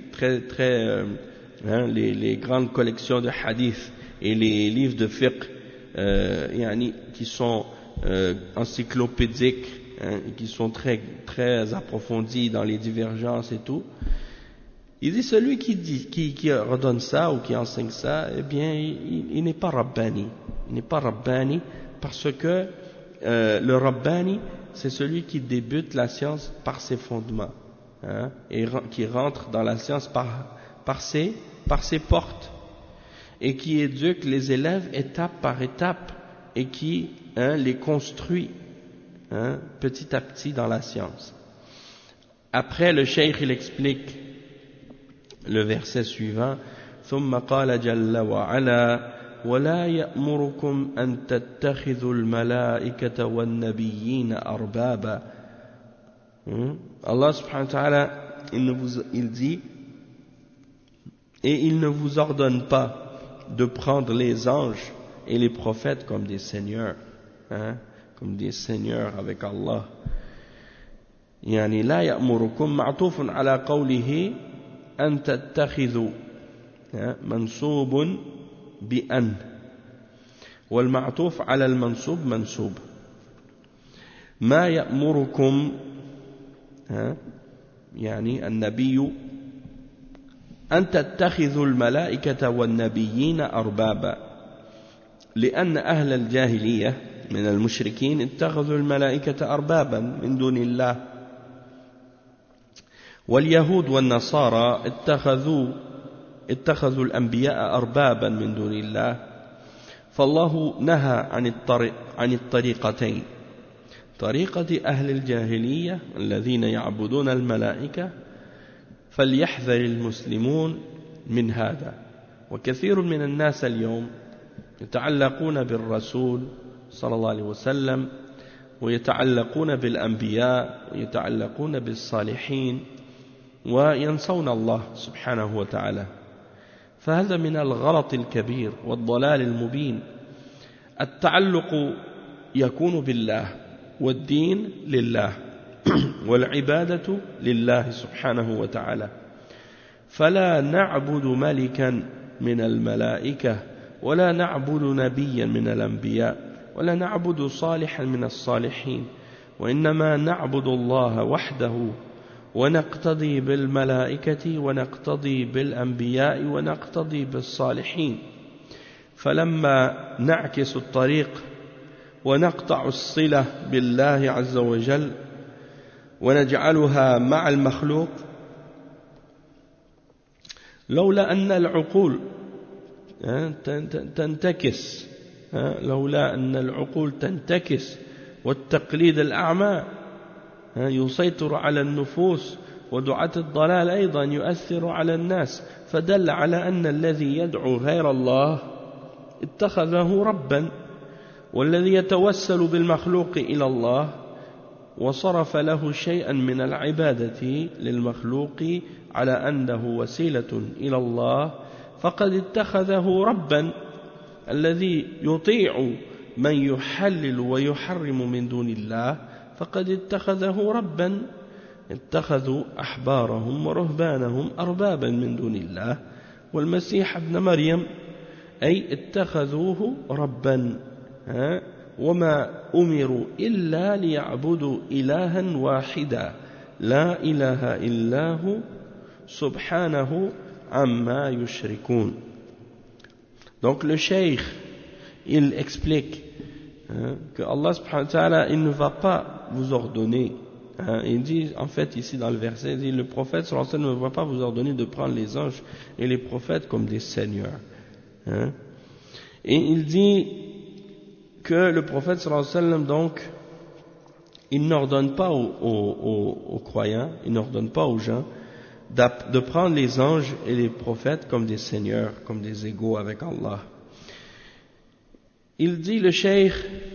les grandes collections de hadith et les livres de fiqh, qui sont encyclopédiques, qui sont très, très approfondis dans les divergences et tout. Il dit, celui qui ordonne ça ou qui enseigne ça, eh bien, il n'est pas Rabbani. Il n'est pas Rabbani parce que le Rabbani, c'est celui qui débute la science par ses fondements, et qui rentre dans la science par ses portes, et qui éduque les élèves étape par étape, et qui les construit petit à petit dans la science. Après, le cheikh il explique le verset suivant, ثم قال جل وعلا ولا يأمركم أن تتخذوا الملائكة والنبيين أربابا. Allah subhanahu wa ta'ala, il dit, et il ne vous ordonne pas de prendre les anges et les prophètes comme des seigneurs, comme des seigneurs avec Allah. يعني لا يأمركم معطوف على قوله أن تتخذوا منصوب بأن، والمعطوف على المنصوب منصوب. ما يأمركم يعني النبي أن تتخذوا الملائكة والنبيين أربابا، لأن أهل الجاهلية من المشركين اتخذوا الملائكة أربابا من دون الله، واليهود والنصارى اتخذوا الأنبياء أربابا من دون الله. فالله نهى عن الطريقتين، طريقة أهل الجاهلية الذين يعبدون الملائكة، فليحذر المسلمون من هذا. وكثير من الناس اليوم يتعلقون بالرسول صلى الله عليه وسلم، ويتعلقون بالأنبياء، ويتعلقون بالصالحين، وينسون الله سبحانه وتعالى. فهذا من الغلط الكبير والضلال المبين. التعلق يكون بالله، والدين لله، والعبادة لله سبحانه وتعالى. فلا نعبد ملكا من الملائكة، ولا نعبد نبيا من الأنبياء، ولا نعبد صالحا من الصالحين، وإنما نعبد الله وحده ونقتضي بالملائكة ونقتضي بالأنبياء ونقتضي بالصالحين فلما نعكس الطريق ونقطع الصلة بالله عز وجل ونجعلها مع المخلوق لولا أن العقول تنتكس لولا أن العقول تنتكس والتقليد الأعمى يسيطر على النفوس ودعاة الضلال أيضا يؤثر على الناس فدل على أن الذي يدعو غير الله اتخذه ربا والذي يتوسل بالمخلوق إلى الله وصرف له شيئا من العبادة للمخلوق على أنه وسيلة إلى الله فقد اتخذه ربا الذي يطيع من يحلل ويحرم من دون الله فقد اتخذه ربا اتخذوا أحبارهم ورهبانهم أربابا من دون الله والمسيح ابن مريم أي اتخذوه ربا وما أمروا إلا ليعبدوا إلها واحدا لا إله إلا هو سبحانه عما يشركون. Donc le cheikh il explique que Allah subhanahu wa ta'ala il ne va pas vous ordonner il dit en fait ici dans le verset il dit le prophète sallallahu alayhi wa sallam ne va pas vous ordonner de prendre les anges et les prophètes comme des seigneurs et il dit que le prophète sallallahu alayhi wa sallam donc il n'ordonne pas aux croyants il n'ordonne pas aux gens de prendre les anges et les prophètes comme des seigneurs, comme des égaux avec Allah. Il dit le cheikh,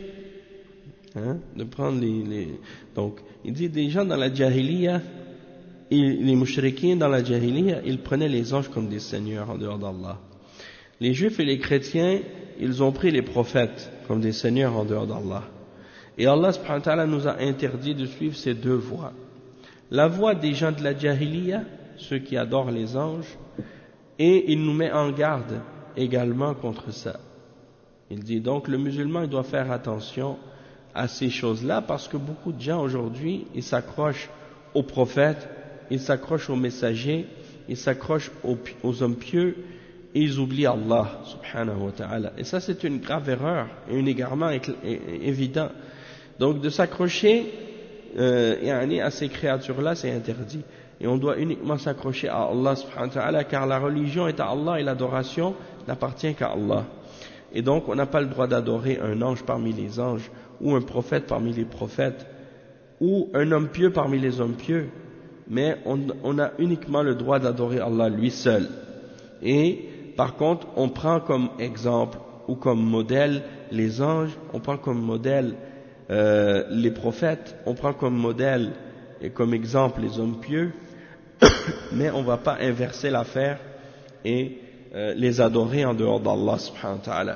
de prendre donc, il dit des gens dans la jahiliya, les mushrikins dans la jahiliya, ils prenaient les anges comme des seigneurs en dehors d'Allah. Les juifs et les chrétiens, ils ont pris les prophètes comme des seigneurs en dehors d'Allah. Et Allah subhanahu wa ta'ala nous a interdit de suivre ces deux voies. La voie des gens de la jahiliya, ceux qui adorent les anges, et il nous met en garde également contre ça. Il dit donc le musulman il doit faire attention à ces choses-là parce que beaucoup de gens aujourd'hui ils s'accrochent aux prophètes, ils s'accrochent aux messagers, ils s'accrochent aux hommes pieux et ils oublient Allah subhanahu wa ta'ala. Et ça c'est une grave erreur et un égarement évident. Donc de s'accrocher à ces créatures-là c'est interdit. Et on doit uniquement s'accrocher à Allah subhanahu wa ta'ala car la religion est à Allah et l'adoration n'appartient qu'à Allah. Et donc on n'a pas le droit d'adorer un ange parmi les anges ou un prophète parmi les prophètes ou un homme pieux parmi les hommes pieux, mais on a uniquement le droit d'adorer Allah lui seul. Et par contre on prend comme exemple ou comme modèle les anges, on prend comme modèle les prophètes, on prend comme modèle et comme exemple les hommes pieux, mais on ne va pas inverser l'affaire et les adorer en dehors d'Allah subhanahu wa ta'ala.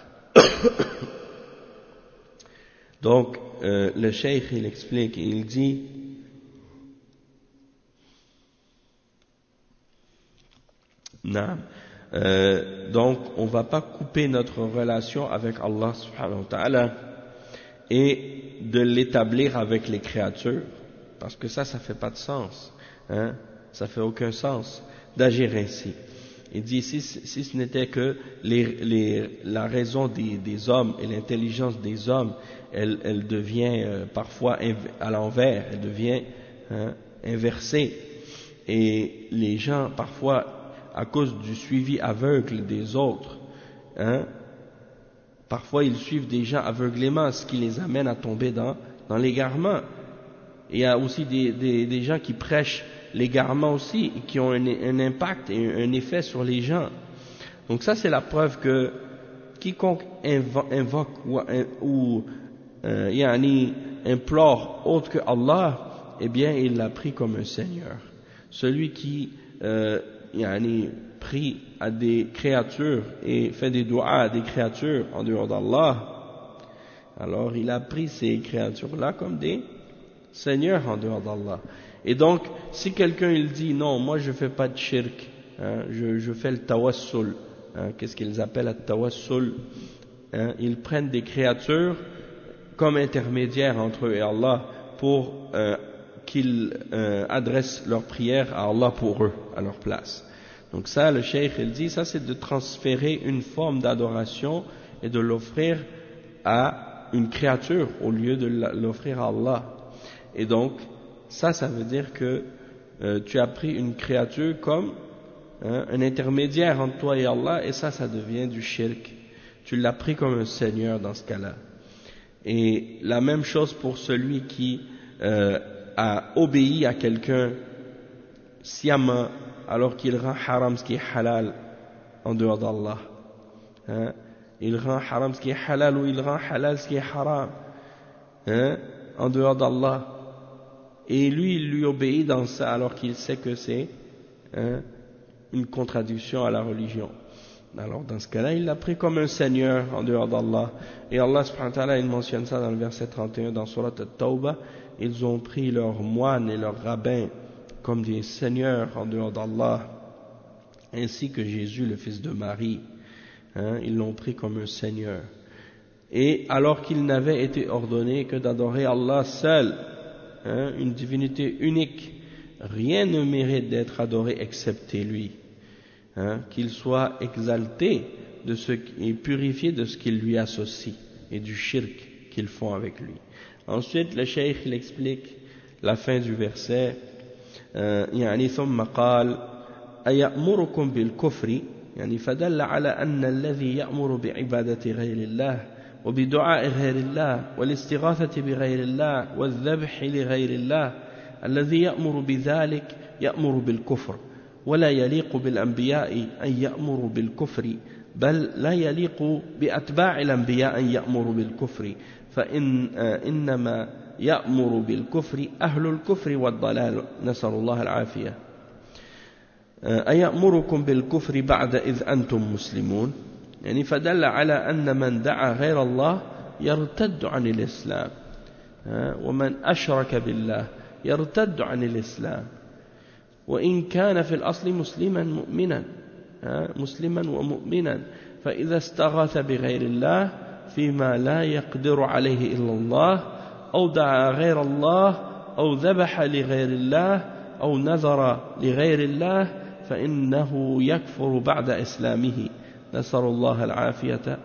Donc le cheikh il explique, il dit donc on ne va pas couper notre relation avec Allah subhanahu wa ta'ala et de l'établir avec les créatures parce que ça fait pas de sens ça fait aucun sens d'agir ainsi. Il dit si ce n'était que la raison des hommes et l'intelligence des hommes elle devient parfois à l'envers, elle devient inversée et les gens parfois à cause du suivi aveugle des autres parfois ils suivent des gens aveuglément ce qui les amène à tomber dans l'égarement. Il y a aussi des gens qui prêchent l'égarement aussi et qui ont un impact et un effet sur les gens. Donc ça c'est la preuve que quiconque invoque ou implore autre que Allah, eh bien il l'a pris comme un seigneur. Celui qui prie à des créatures et fait des doigts à des créatures en dehors d'Allah, alors il a pris ces créatures-là comme des seigneurs en dehors d'Allah. Et donc, si quelqu'un il dit non, moi je fais pas de shirk, je fais le tawassul, qu'est-ce qu'ils appellent le tawassul, ils prennent des créatures comme intermédiaires entre eux et Allah pour qu'ils adressent leurs prières à Allah pour eux, à leur place. Donc ça, le cheikh, il dit, ça c'est de transférer une forme d'adoration et de l'offrir à une créature au lieu de l'offrir à Allah. Et donc, ça veut dire que tu as pris une créature comme un intermédiaire entre toi et Allah, et ça devient du shirk. Tu l'as pris comme un seigneur dans ce cas-là. Et la même chose pour celui qui a obéi à quelqu'un sciemment alors qu'il rend haram ce qui est halal en dehors d'Allah. Il rend haram ce qui est halal ou il rend halal ce qui est haram en dehors d'Allah. Et lui, il lui obéit dans ça alors qu'il sait que c'est une contradiction à la religion. Alors dans ce cas-là, il l'a pris comme un seigneur en dehors d'Allah. Et Allah subhanahu wa ta'ala, il mentionne ça dans le verset 31 dans Surat At-Tawbah. Ils ont pris leurs moines et leurs rabbins comme des seigneurs en dehors d'Allah, ainsi que Jésus, le fils de Marie. Ils l'ont pris comme un seigneur. Et alors qu'il n'avait été ordonné que d'adorer Allah seul, une divinité unique, rien ne mérite d'être adoré excepté lui. Qu'il soit exalté et purifié de ce qu'il lui associe et du shirk qu'ils font avec lui. Ensuite, le cheikh il explique la fin du verset. يعني ثم قال أيأمركم بالكفر يعني فدل على أن الذي يأمر بعبادة غير الله وبدعاء غير الله والاستغاثة بغير الله والذبح لغير الله الذي يأمر بذلك يأمر بالكفر ولا يليق بالأنبياء أن يأمروا بالكفر بل لا يليق بأتباع الأنبياء أن يأمروا بالكفر إنما يأمر بالكفر أهل الكفر والضلال نسأل الله العافية أيأمركم بالكفر بعد إذ أنتم مسلمون يعني فدل على أن من دعا غير الله يرتد عن الإسلام ومن أشرك بالله يرتد عن الإسلام وإن كان في الأصل مسلما ومؤمنا فإذا استغاث بغير الله فيما لا يقدر عليه إلا الله أو دعا غير الله أو ذبح لغير الله أو نذر لغير الله فإنه يكفر بعد إسلامه نسأل الله العافية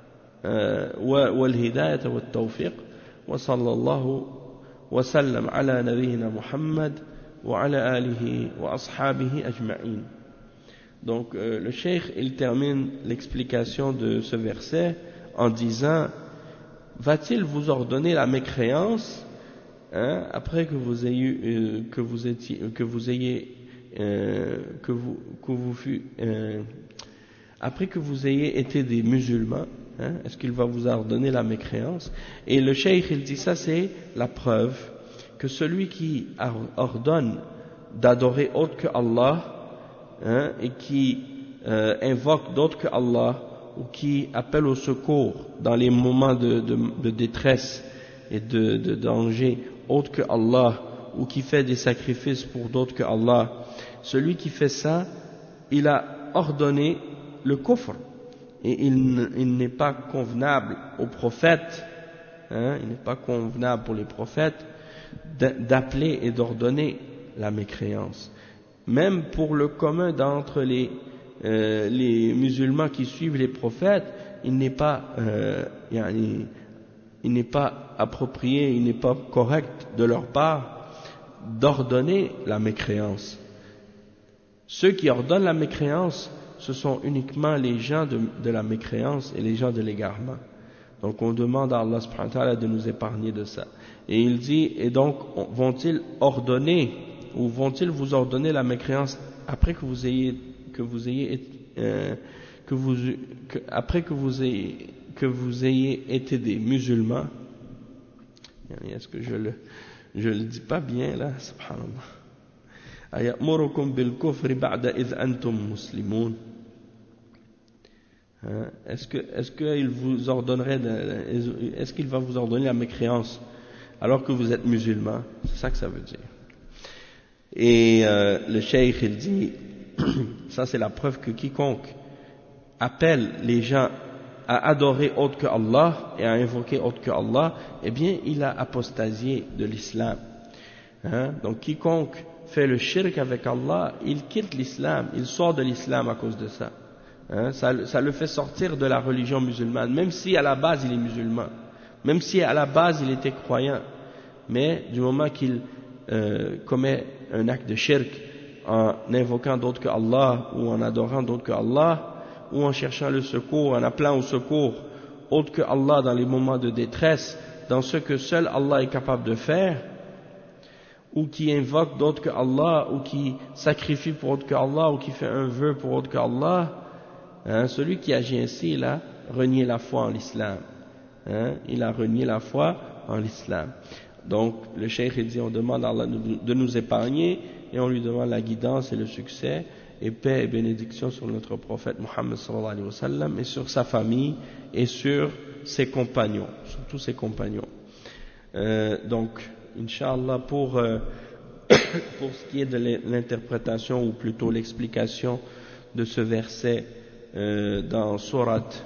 والهداية والتوفيق وصلى الله وسلم على نبينا محمد وعلى آله وأصحابه أجمعين. Donc le cheikh il termine l'explication de ce verset en disant: va-t-il vous ordonner la mécréance après que vous ayez été des musulmans? Est-ce qu'il va vous ordonner la mécréance? Et le cheikh il dit ça, c'est la preuve que celui qui ordonne d'adorer autre que Allah et qui invoque d'autre que Allah ou qui appelle au secours dans les moments de détresse et de danger autre que Allah ou qui fait des sacrifices pour d'autres que Allah, celui qui fait ça, il a ordonné le kufr et il n'est pas convenable aux prophètes, il n'est pas convenable pour les prophètes d'appeler et d'ordonner la mécréance. Même pour le commun d'entre les musulmans qui suivent les prophètes, il n'est pas approprié, il n'est pas correct de leur part d'ordonner la mécréance. Ceux qui ordonnent la mécréance, ce sont uniquement les gens de la mécréance et les gens de l'égarement. Donc on demande à Allah subhanahu wa ta'ala de nous épargner de ça. Et il dit, et donc vont-ils ordonner ou vont-ils vous ordonner la mécréance après que vous ayez été des musulmans? Est-ce que je le dis pas bien là, subhanallah. Aya'murukum bil kufri ba'da idh antum muslimun. Est-ce qu'il vous ordonnerait est-ce qu'il va vous ordonner la mécréance alors que vous êtes musulman? C'est ça que ça veut dire. Et le cheikh il dit ça c'est la preuve que quiconque appelle les gens à adorer autre que Allah et à invoquer autre que Allah, eh bien il a apostasié de l'islam. Donc quiconque fait le shirk avec Allah, il quitte l'islam, il sort de l'islam à cause de ça. Ça le fait sortir de la religion musulmane, même si à la base il est musulman, même si à la base il était croyant, mais du moment qu'il commet un acte de shirk en invoquant d'autres que Allah, ou en adorant d'autres que Allah, ou en cherchant le secours, en appelant au secours autre que Allah dans les moments de détresse, dans ce que seul Allah est capable de faire, ou qui invoque d'autres que Allah, ou qui sacrifie pour autre que Allah, ou qui fait un vœu pour autre que Allah, celui qui agit ainsi, il a renié la foi en l'islam. Il a renié la foi en l'islam. Donc le cheikh dit, on demande à Allah de nous épargner, et on lui demande la guidance et le succès, et paix et bénédiction sur notre prophète Muhammad sallallahu alayhi wa sallam, et sur sa famille, et sur ses compagnons, sur tous ses compagnons. Donc, Inch'Allah, pour ce qui est de l'interprétation, ou plutôt l'explication de ce verset dans sourate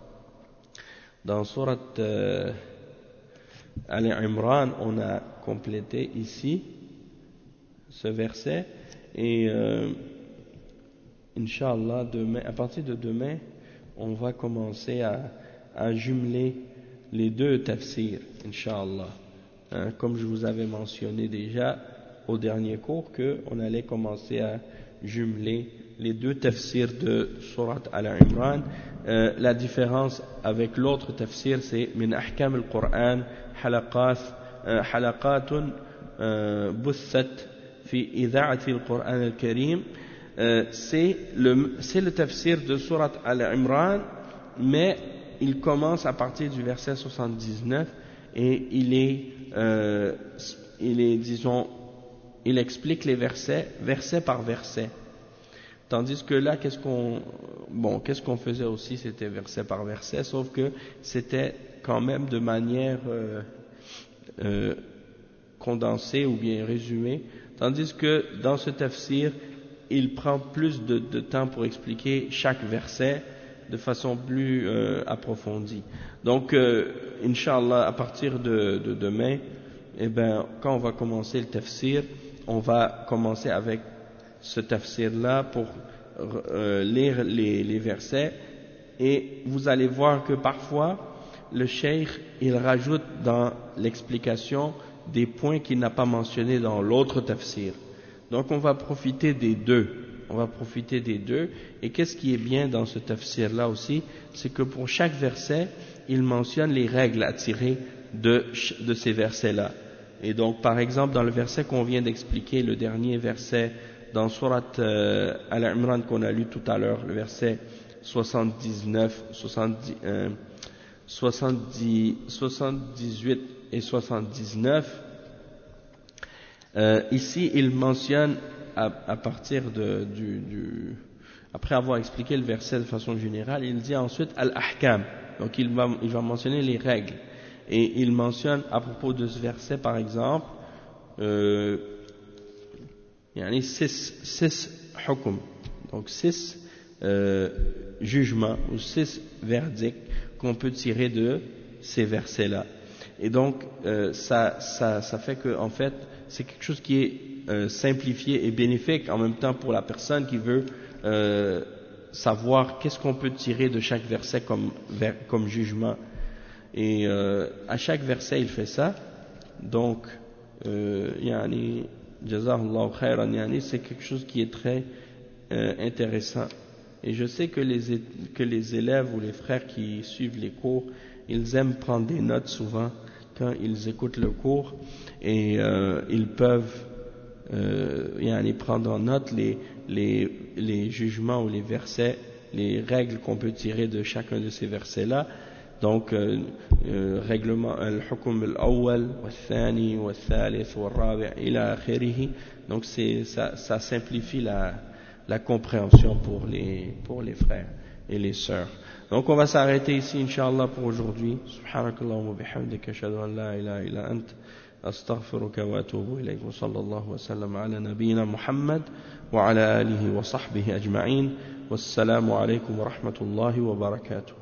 Al-Imran, on a complété ici ce verset, et Inch'Allah, à partir de demain, on va commencer à jumeler les deux tafsirs, Inch'Allah. Comme je vous avais mentionné déjà au dernier cours, qu'on allait commencer à jumeler les deux tafsirs de Surat Al-Imran. La différence avec l'autre tafsir, c'est min ahkam al-Qur'an halaqatun busat fi idha'ati al-Qur'an al-Karim. C'est le tafsir de Surat Al-Imran, mais il commence à partir du verset 79, et il explique les versets, verset par verset. Tandis que là, qu'est-ce qu'on faisait aussi, c'était verset par verset, sauf que c'était quand même de manière condensée ou bien résumée. Tandis que dans ce tafsir, il prend plus de temps pour expliquer chaque verset de façon plus approfondie. Donc, Inch'Allah, à partir de demain, quand on va commencer le tafsir, on va commencer avec ce tafsir-là pour lire les versets, et vous allez voir que parfois, le cheikh, il rajoute dans l'explication des points qu'il n'a pas mentionnés dans l'autre tafsir. Donc, on va profiter des deux. Et qu'est-ce qui est bien dans ce tafsir-là aussi, c'est que pour chaque verset, il mentionne les règles à tirer de ces versets-là. Et donc, par exemple, dans le verset qu'on vient d'expliquer, le dernier verset dans Surat Al-Imran qu'on a lu tout à l'heure, le verset 78 et 79, ici, il mentionne à partir après avoir expliqué le verset de façon générale, il dit ensuite al-ahkam. Donc il va mentionner les règles, et il mentionne à propos de ce verset par exemple 6 hukm, donc 6 jugements ou 6 verdicts qu'on peut tirer de ces versets là. Et donc ça fait que en fait c'est quelque chose qui est simplifié et bénéfique en même temps pour la personne qui veut savoir qu'est-ce qu'on peut tirer de chaque verset comme jugement. Et à chaque verset il fait ça. Donc Jazakallahu khairan, c'est quelque chose qui est très intéressant. Et je sais que les élèves ou les frères qui suivent les cours, ils aiment prendre des notes souvent quand ils écoutent le cours, et ils peuvent prendre en note les jugements ou les versets, les règles qu'on peut tirer de chacun de ces versets-là. Donc, règlement al-hukm al-awwal, wal-thani, wal-thalith, wal-rabi' ila akhirih. Donc, ça simplifie la compréhension pour les frères et les sœurs. Donc, on va s'arrêter ici, Inch'Allah, pour aujourd'hui. Subhanakallahumma bihamdika, ashhadu an la ilaha illa ant, astaghfiruka wa atubu ilayk. Wa sallallahu wa sallam ala nabiyyina Muhammad wa ala alihi wa sahbihi ajma'in. Wassalamu alaykum wa rahmatullahi wa barakatuh.